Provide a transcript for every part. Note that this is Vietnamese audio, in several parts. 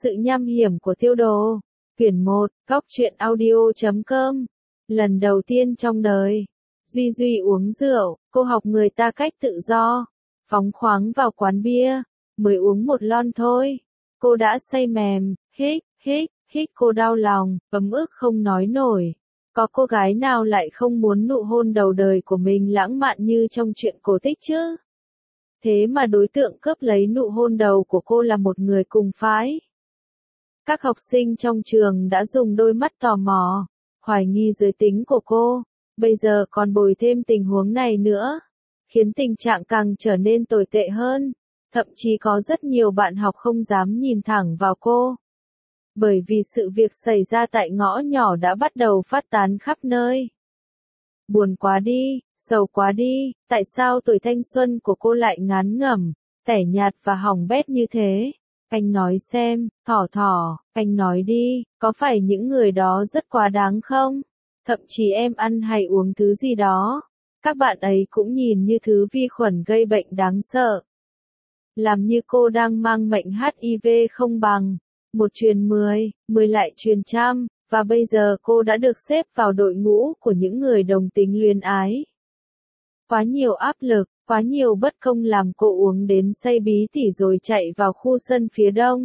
Sự nham hiểm của tiêu đồ. Quyển 1, Góc truyện audio.com. Lần đầu tiên trong đời, Duy Duy uống rượu, cô học người ta cách tự do, phóng khoáng vào quán bia, mới uống một lon thôi. Cô đã say mềm, hít cô đau lòng, ấm ức không nói nổi. Có cô gái nào lại không muốn nụ hôn đầu đời của mình lãng mạn như trong truyện cổ tích chứ? Thế mà đối tượng cướp lấy nụ hôn đầu của cô là một người cùng phái. Các học sinh trong trường đã dùng đôi mắt tò mò, hoài nghi giới tính của cô, bây giờ còn bồi thêm tình huống này nữa, khiến tình trạng càng trở nên tồi tệ hơn. Thậm chí có rất nhiều bạn học không dám nhìn thẳng vào cô. Bởi vì sự việc xảy ra tại ngõ nhỏ đã bắt đầu phát tán khắp nơi. Buồn quá đi, sầu quá đi, tại sao tuổi thanh xuân của cô lại ngán ngẩm, tẻ nhạt và hỏng bét như thế? Anh nói xem, anh nói đi, có phải những người đó rất quá đáng không? Thậm chí em ăn hay uống thứ gì đó, các bạn ấy cũng nhìn như thứ vi khuẩn gây bệnh đáng sợ. Làm như cô đang mang mệnh HIV không bằng, một truyền 10, 10 lại truyền trăm, và bây giờ cô đã được xếp vào đội ngũ của những người đồng tính luyến ái. Quá nhiều áp lực, quá nhiều bất công làm cô uống đến say bí tỉ rồi chạy vào khu sân phía đông.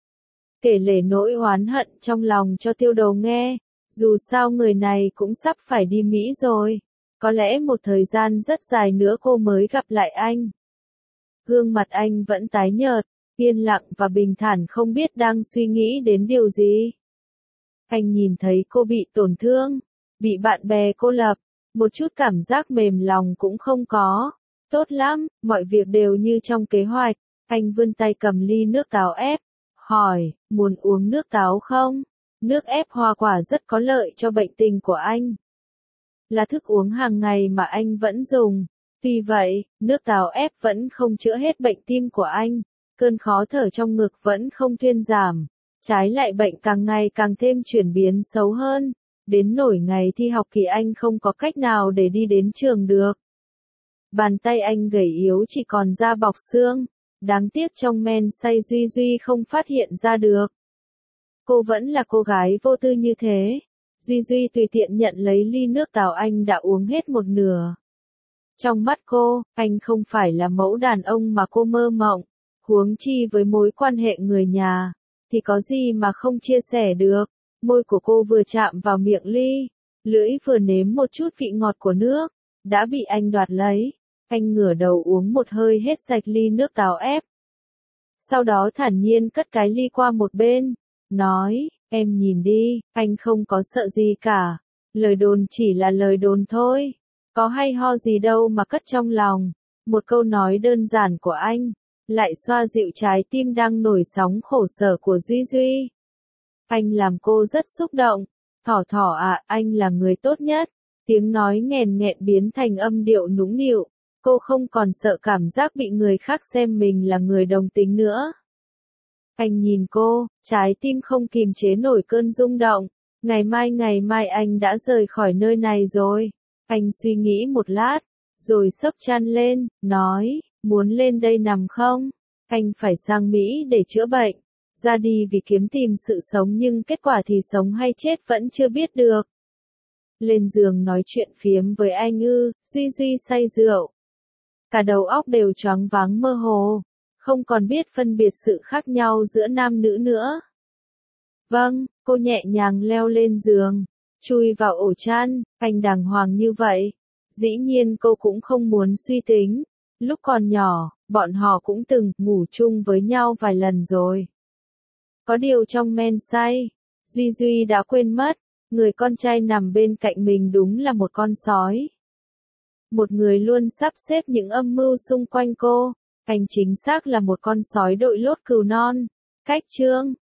Kể lể nỗi oán hận trong lòng cho tiêu đầu nghe, dù sao người này cũng sắp phải đi Mỹ rồi, có lẽ một thời gian rất dài nữa cô mới gặp lại anh. Gương mặt anh vẫn tái nhợt, yên lặng và bình thản không biết đang suy nghĩ đến điều gì. Anh nhìn thấy cô bị tổn thương, bị bạn bè cô lập, một chút cảm giác mềm lòng cũng không có. Tốt lắm, mọi việc đều như trong kế hoạch. Anh vươn tay cầm ly nước táo ép, hỏi, muốn uống nước táo không? Nước ép hoa quả rất có lợi cho bệnh tình của anh. Là thức uống hàng ngày mà anh vẫn dùng. Tuy vậy, nước táo ép vẫn không chữa hết bệnh tim của anh. Cơn khó thở trong ngực vẫn không thuyên giảm. Trái lại bệnh càng ngày càng thêm chuyển biến xấu hơn. Đến nỗi ngày thi học kỳ anh không có cách nào để đi đến trường được. Bàn tay anh gầy yếu chỉ còn da bọc xương. Đáng tiếc trong men say Duy Duy không phát hiện ra được. Cô vẫn là cô gái vô tư như thế. Duy Duy tùy tiện nhận lấy ly nước táo anh đã uống hết một nửa. Trong mắt cô, anh không phải là mẫu đàn ông mà cô mơ mộng. Huống chi với mối quan hệ người nhà, thì có gì mà không chia sẻ được. Môi của cô vừa chạm vào miệng ly, lưỡi vừa nếm một chút vị ngọt của nước, đã bị anh đoạt lấy. Anh ngửa đầu uống một hơi hết sạch ly nước táo ép. Sau đó thản nhiên cất cái ly qua một bên, nói, em nhìn đi, anh không có sợ gì cả. Lời đồn chỉ là lời đồn thôi, có hay ho gì đâu mà cất trong lòng. Một câu nói đơn giản của anh, lại xoa dịu trái tim đang nổi sóng khổ sở của Duy Duy. Anh làm cô rất xúc động. Thỏ à, anh là người tốt nhất. Tiếng nói nghèn nghẹn biến thành âm điệu nũng nịu. Cô không còn sợ cảm giác bị người khác xem mình là người đồng tính nữa. Anh nhìn cô, trái tim không kìm chế nổi cơn rung động. Ngày mai anh đã rời khỏi nơi này rồi. Anh suy nghĩ một lát, rồi xốc chăn lên, nói, muốn lên đây nằm không? Anh phải sang Mỹ để chữa bệnh. Ra đi vì kiếm tìm sự sống nhưng kết quả thì sống hay chết vẫn chưa biết được. Lên giường nói chuyện phiếm với anh ư? Duy Duy say rượu. Cả đầu óc đều choáng váng mơ hồ, không còn biết phân biệt sự khác nhau giữa nam nữ nữa. Vâng, cô nhẹ nhàng leo lên giường, chui vào ổ chăn, anh đàng hoàng như vậy. Dĩ nhiên cô cũng không muốn suy tính. Lúc còn nhỏ, bọn họ cũng từng ngủ chung với nhau vài lần rồi. Có điều trong men say, Duy Duy đã quên mất, người con trai nằm bên cạnh mình đúng là một con sói. Một người luôn sắp xếp những âm mưu xung quanh cô, anh chính xác là một con sói đội lốt cừu non. Cách chương